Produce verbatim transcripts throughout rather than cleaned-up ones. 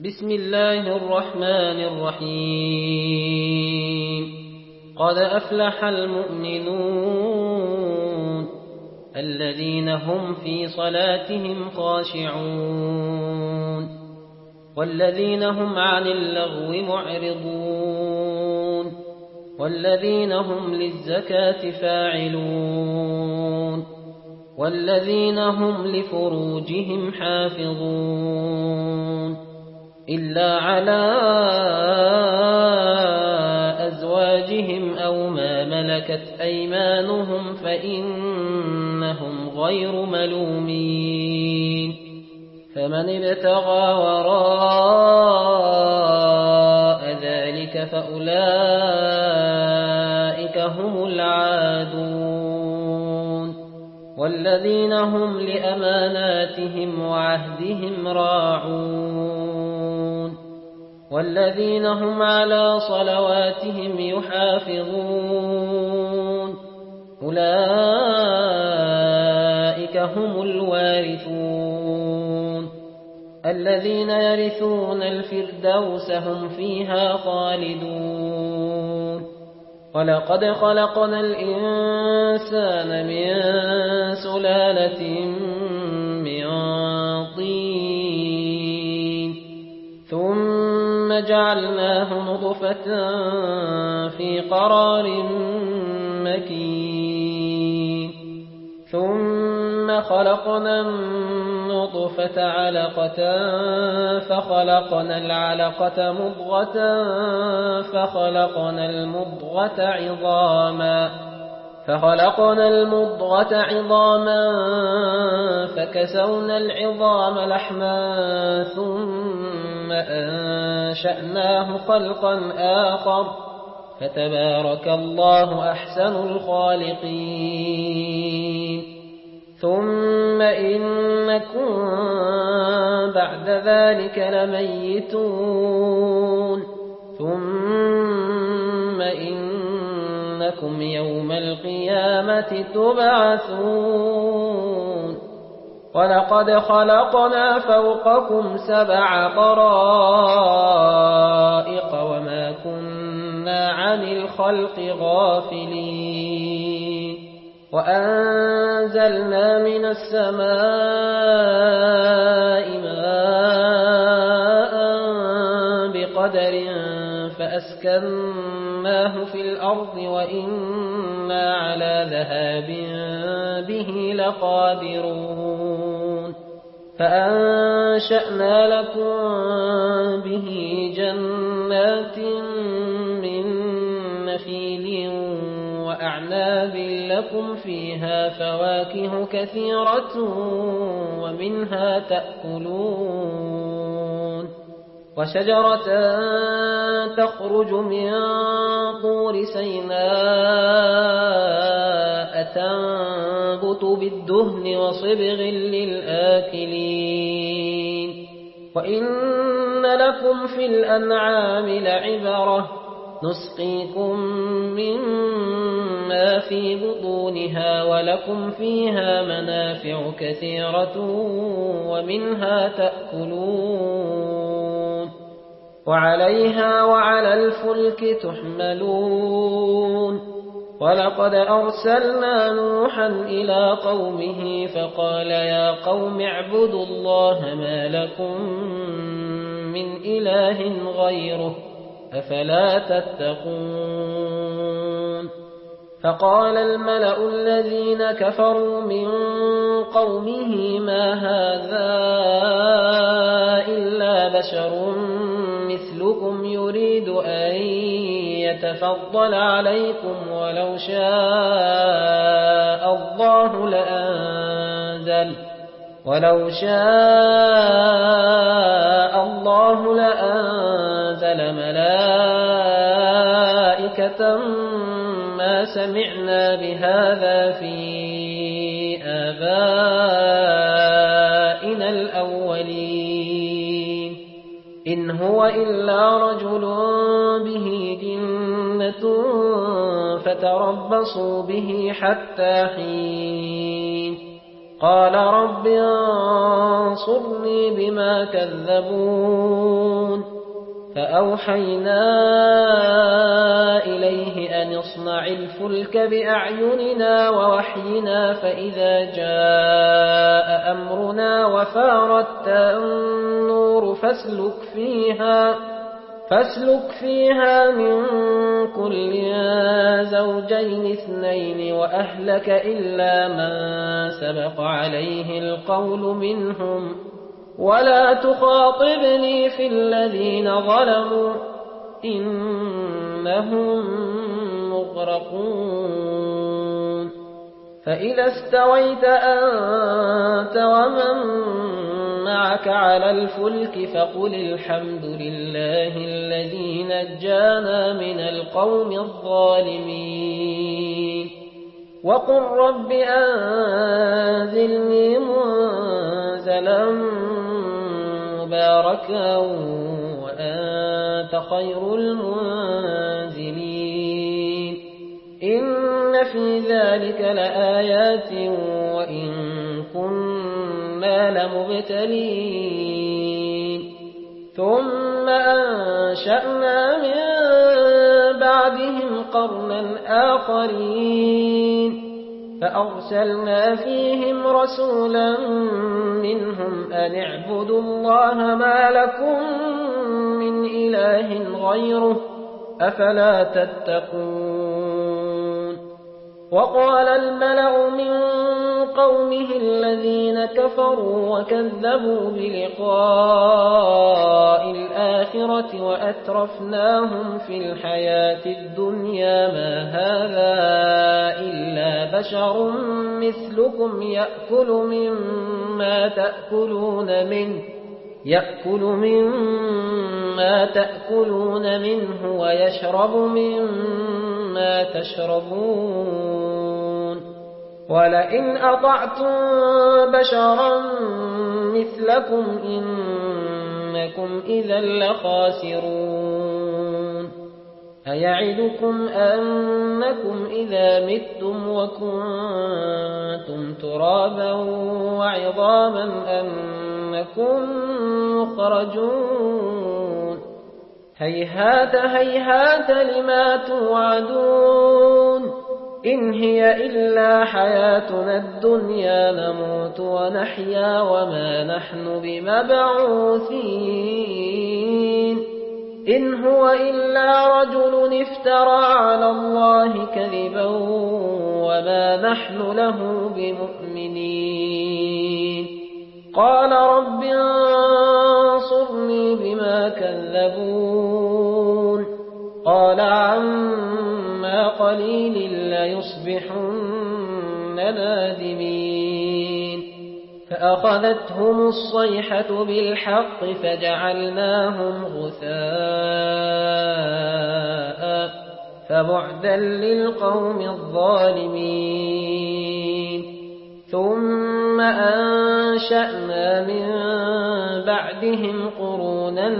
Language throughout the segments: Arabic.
بسم الله الرحمن الرحيم قد أفلح المؤمنون الذين هم في صلاتهم خاشعون والذين هم عن اللغو معرضون والذين هم للزكاة فاعلون والذين هم لفروجهم حافظون إلا على أزواجهم أو ما ملكت أيمانهم فإنهم غير ملومين فمن ابتغى وراء ذلك فأولئك هم العادون والذين هم لأماناتهم وعهدهم راعون والذين هم على صلواتهم يحافظون أولئك هم الوارثون الذين يرثون الفردوس هم فيها خالدون ولقد خلقنا الإنسان من سلالة من طين ثم جعلناه نطفة في قرار مكين ثم خلقنا النطفة علقة فخلقنا العلقة مضغة فخلقنا المضغة عظاما فخلقنا المضغة عظاما فكسونا العظام لحما ثم أنشأناه خلقا آخر فتبارك الله أحسن الخالقين ثم إنكم بعد ذلك لميتون ثم إنكم يوم القيامة تبعثون ولقد خلقنا فوقكم سبع طرائق وما كنا عن الخلق غافلين وأنزلنا من السماء ماء بقدر فأسكناه في الأرض وإنا على ذهاب به لقادرون فأنشأنا لكم به جنات من نخيل وأعناب لكم فيها فواكه كثيرة ومنها تأكلون وشجرة تخرج من طور سيناء تنبت بالدهن وصبغ للآكلين وإن لكم في الأنعام لعبرة نسقيكم مما في بطونها ولكم فيها منافع كثيرة ومنها تأكلون وعليها وعلى الفلك تحملون ولقد أرسلنا نوحا إلى قومه فقال يا قوم اعبدوا الله ما لكم من إله غيره أفلا تتقون فقال الملأ الذين كفروا من قومه ما هذا إلا بشر مثلكم يريد أن يتفضل عليكم ولو شاء الله لأنزل ولو شاء الله لأنزل ملائكة ما سمعنا بهذا في آبائنا الأولين إن هو إلا رجل به جنة فتربصوا به حتى حين قال رب انصرني بما كذبون فأوحينا إليه أن اصنع الفلك بأعيننا ووحينا فإذا جاء أمرنا وفارت النور فاسلك فيها فاسلك فيها من كل زوجين اثنين وأهلك إلا من سبق عليه القول منهم ولا تخاطبني في الذين ظلموا إنهم مغرقون فإذا استويت أنت ومن معك على الفلك فقل الحمد لله الذي نجانا من القوم الظالمين وقل رب أنزلني منزلا مباركا وأنت خير المنزلين إن في ذلك لآيات وإن كنا لمبتلين ثم أنشأنا من بعدهم قرنا آخرين فأرسلنا فيهم رسولا منهم أن اعبدوا الله ما لكم من إله غيره أفلا تتقون وقال الملأ من قومه الذين كفروا وكذبوا بلقاء الآخرة وأترفناهم في الحياة الدنيا ما هذا إلا بشر مثلكم يأكل مما تأكلون منه يأكل مما تأكلون منه ويشرب مما تشربون ولئن أطعتم بشرا مثلكم إنكم إذا لخاسرون أيعدكم أنكم إذا متم وكنتم ترابا وعظاما أنكم مخرجون هيهات هيهات لما توعدون إن هي إلا حياتنا الدنيا نموت ونحيا وما نحن بمبعوثين إن هو إلا رجل افترى على الله كذبا وما نحن له بمؤمنين قال رب انصرني بما كذبون قال عما قليل ليصبحن نادمين فأخذتهم الصيحة بالحق فجعلناهم غثاء فبعدا للقوم الظالمين ثم أنشأنا من بعدهم قرونا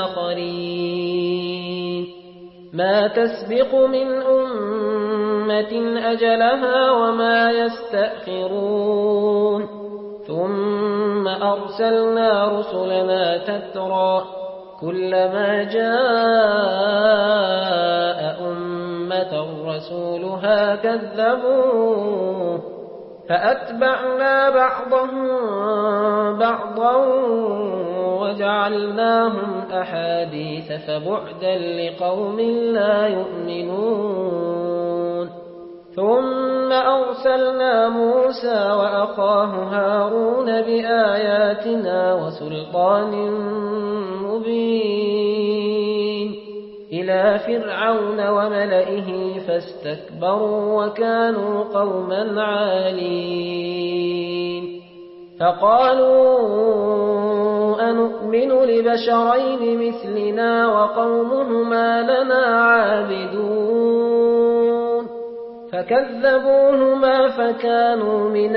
آخرين ما تسبق من أمة أجلها وما يستأخرون ثم أرسلنا رسلنا تترى كلما جاء أمة رسولها كذبوه فأتبعنا بعضهم بعضا وجعلناهم أحاديث فبعدا لقوم لا يؤمنون ثم أرسلنا موسى وأخاه هارون بآياتنا وسلطان مبين إلى فرعون وملئه فاستكبروا وكانوا قوما عالين فقالوا أنؤمن لبشرين مثلنا وقومهما لنا عابدون فكذبوهما فكانوا من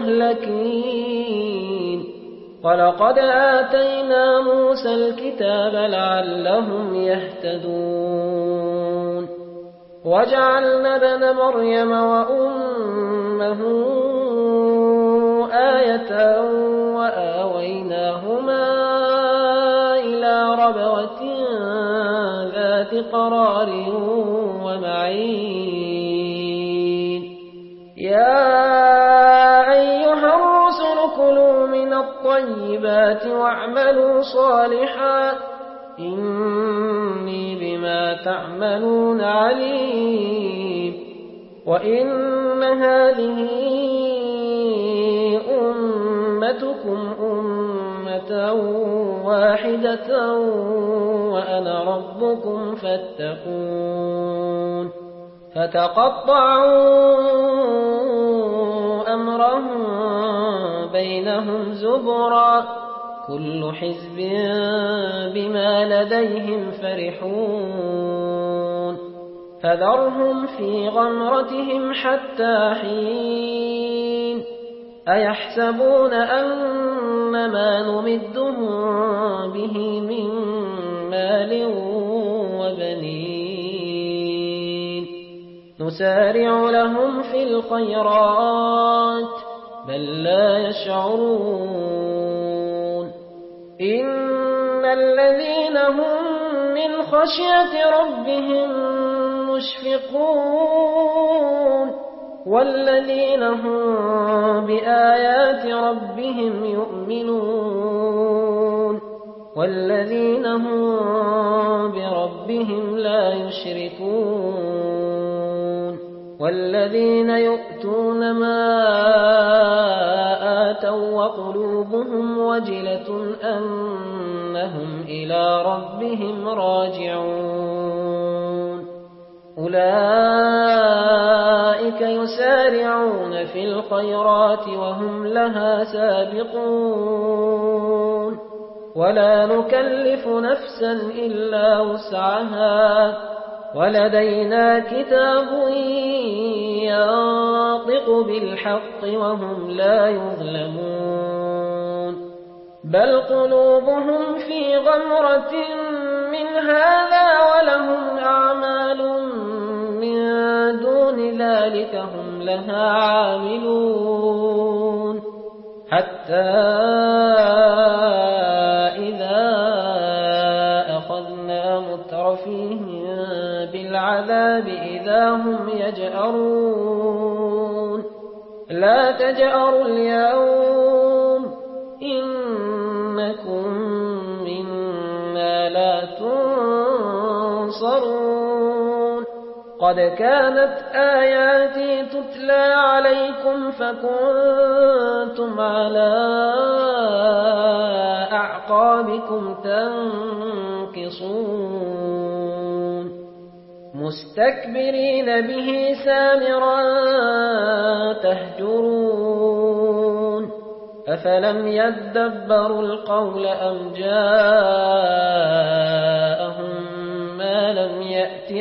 المهلكين ولقد آتينا موسى الكتاب لعلهم يهتدون وجعلنا ابن مريم وأمه آية وآويناهما إلى ربوة ذات قرار ومعين يا أيها الرسل كلوا من الطيبات واعملوا صالحا إني بما تعملون عليم وإن هذه أمتكم أمة واحدة وأنا ربكم فاتقون فتقطعوا أمرهم بينهم زبرا كل حزب بما لديهم فرحون فذرهم في غمرتهم حتى حين أيحسبون أن ما نمدهم به من مال وبنين نسارع لهم في الخيرات بل لا يشعرون إن الذين هم من خشية ربهم مشفقون والذين هم بآيات ربهم يؤمنون والذين هم بربهم لا يشركون والذين يؤتون ما آتوا وقلوبهم وجلة أنهم إلى ربهم راجعون أولئك يسارعون في الخيرات وهم لها سابقون ولا نكلف نفسا إلا وسعها ولدينا كتاب ينطق بالحق وهم لا يظلمون بل قلوبهم في غمرة من هذا ولهم أعمال من دون ذلك هم لها عاملون حتى إذا أخذنا مترفيهم بالعذاب إذا هم يجأرون لا تجأروا اليوم إنكم منا لا تنصرون قد كانت آياتي تتلى عليكم فكنتم على أعقابكم تنكصون مستكبرين به سامرا تهجرون أفلم يدبروا القول أم جاءهم ما لم يأت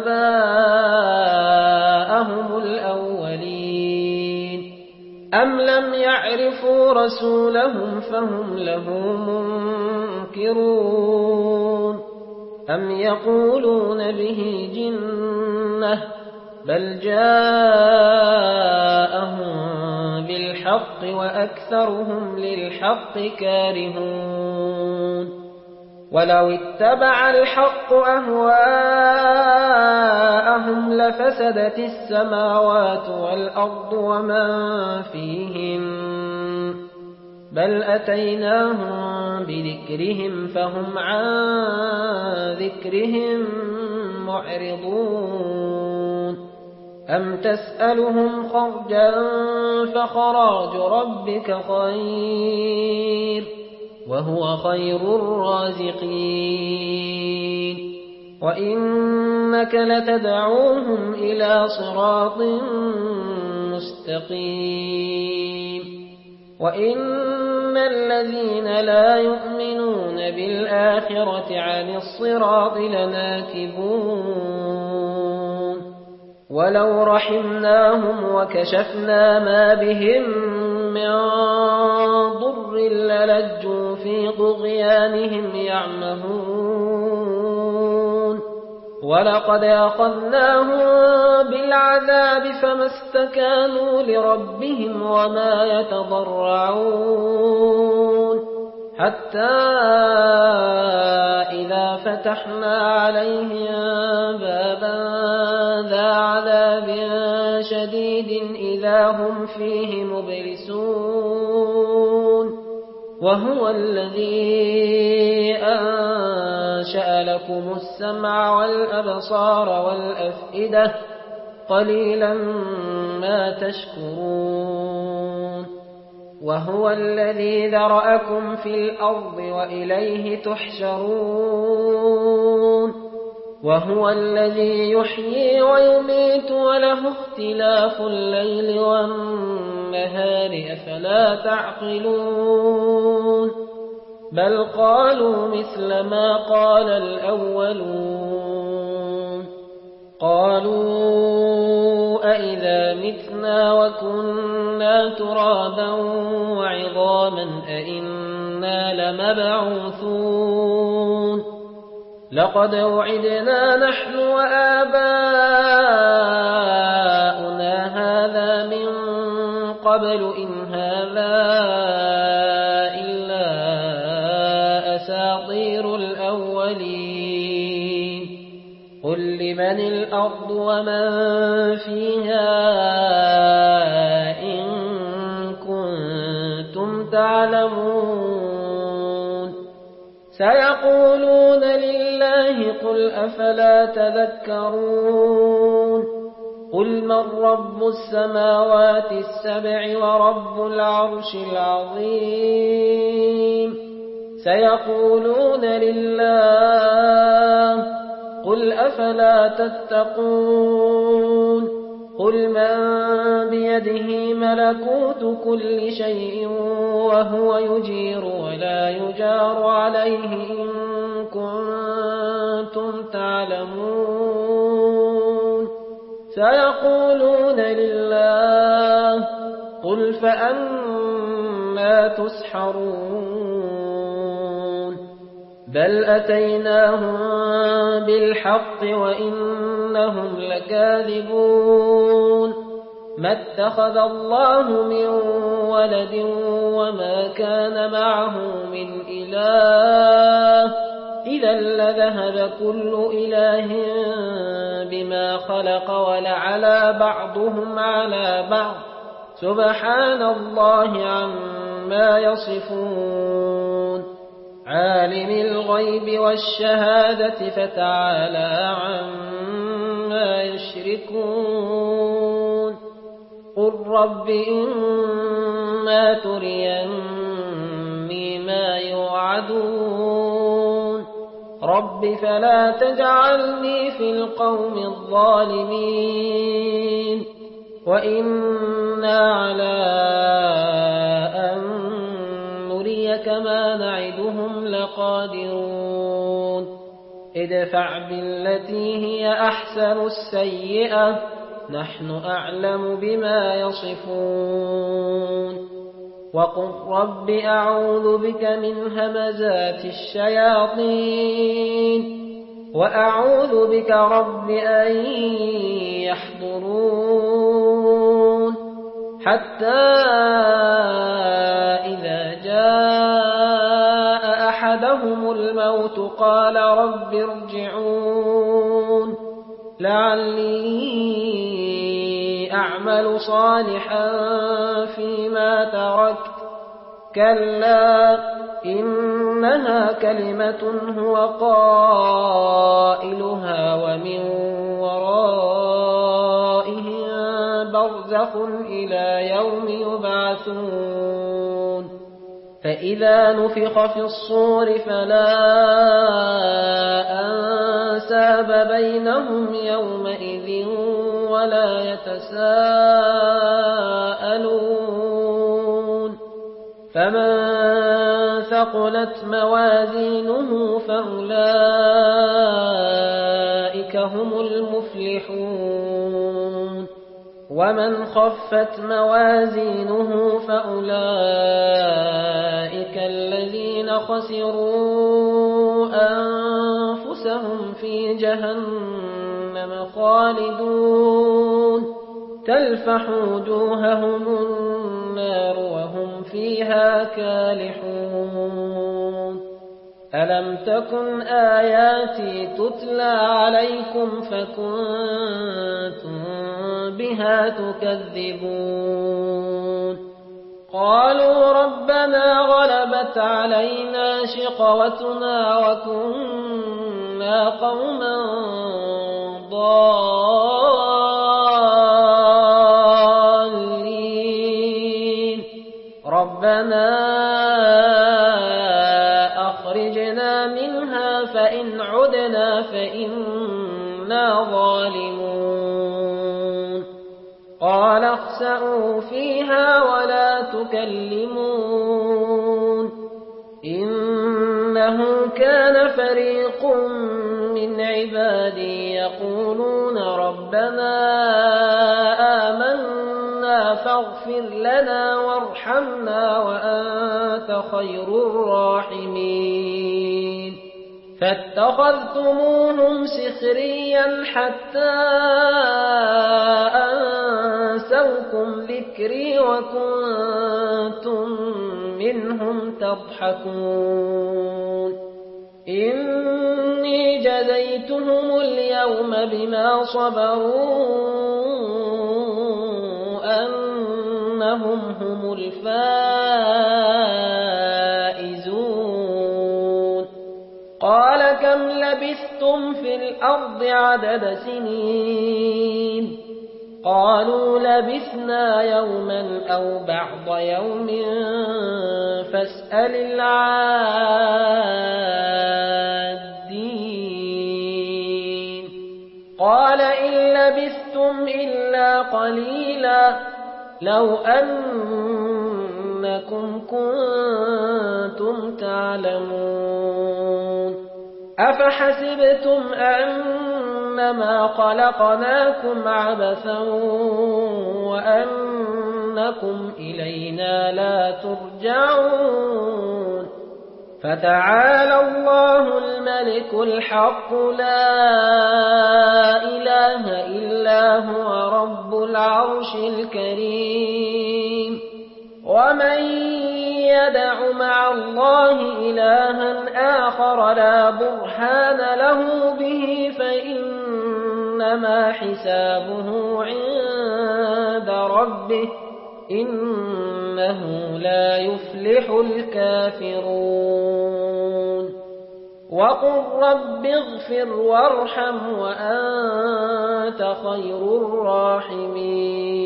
آباءهم الأولين أم لم يعرفوا رسولهم فهم له منكرون أم يقولون به جنة بل جاءهم بالحق وأكثرهم للحق كارهون ولو اتبع الحق أهواءهم لفسدت السماوات والأرض ومن فيهن بل أتيناهم بذكرهم فهم عن ذكرهم معرضون أم تسألهم خرجا فخراج ربك خير وهو خير الرازقين وإنك لتدعوهم إلى صراط مستقيم وإن الذين لا يؤمنون بالآخرة عن الصراط لناكبون ولو رحمناهم وكشفنا ما بهم من ضر للجوا في طغيانهم يعمهون ولقد أخذناهم بالعذاب فما استكانوا لربهم وما يتضرعون حتى إذا فتحنا عليهم بابا ذا عذاب شديد إذا هم فيه مبلسون وهو الذي أنشأ لكم السمع والأبصار والأفئدة قليلا ما تشكرون وهو الذي ذرأكم في الأرض وإليه تحشرون وهو الذي يحيي ويميت وله اختلاف الليل والنهار أفلا تعقلون بل قالوا مثل ما قال الأولون قالوا أئذا متنا وكنا ترابا وعظاما أئنا لمبعوثون لقد وعدنا نحن وآباؤنا هذا من قبل إن هذا إلا أساطير الأولين قل لمن الأرض ومن فيها إن كنتم تعلمون سيقولون لله قل أفلا تذكرون قل من رب السماوات السبع ورب العرش العظيم سيقولون لله قل أفلا تتقون قل من بيده ملكوت كل شيء وهو يجير ولا يجار عليه إن كنتم تعلمون سيقولون لله قل فأنا تسحرون بل أتيناهم بالحق وإنهم لكاذبون ما اتخذ الله من ولد وما كان معه من إله إذا لذهب كل إله بما خلق ولعلى بعضهم على بعض سبحان الله عما يصفون عالم الغيب والشهادة فتعالى عما يشركون قل رب إما تريني ما يوعدون رب فلا تجعلني في القوم الظالمين وإنا على أن نريك ما نعدهم لقادرون ادفع بالتي هي أحسن السيئة نحن أعلم بما يصفون وقل رب أعوذ بك من همزات الشياطين وأعوذ بك رب أن يحضرون حتى إذا جاء أحدهم الموت قال رب ارجعون لعلي أعمل صالحا فيما تركت كلا إنها كلمة هو قائلها ومن ورائهم برزخ إلى يوم يبعثون فإذا نفخ في الصور فلا أنساب بينهم يومئذ ولا يتساءلون فمن ثقلت موازينه فأولئك هم المفلحون ومن خفت موازينه فأولئك الذين خسروا أنفسهم في جهنم خالدون تلفح وجوههم النار وهم فيها كالحون ألم تكن آياتي تتلى عليكم فكنتم بها تكذبون قالوا ربنا غلبت علينا شقوتنا وكنا قوما ضالين ربنا أخرجنا منها فإن عدنا فإنا ظالمون قال اخسئوا فيها ولا تكلمون إنه كان فريق من عبادي يقولون ربنا آمنا فاغفر لنا وارحمنا وأنت خير الراحمين فاتخذتموهم سخريا حتى أنسوكم ذكري وكنتم منهم تضحكون إني جزيتهم اليوم بما صبروا أنهم هم الفائزون قال كم لبثتم في الأرض عدد سنين قالوا لبثنا يوما أو بعض يوم فاسأل العادين قال إن لبثتم إلا قليلا لو أنكم كنتم تعلمون أفحسبتم أنما خلقناكم عبثا وأنكم إلينا لا ترجعون فتعالى الله الملك الحق لا إله إلا هو رب العرش الكريم ومن يدع مع الله إلها آخر لا برهان له به فإنما حسابه عند ربه إنه لا يفلح الكافرون وقل رب اغفر وارحم وأنت خير الراحمين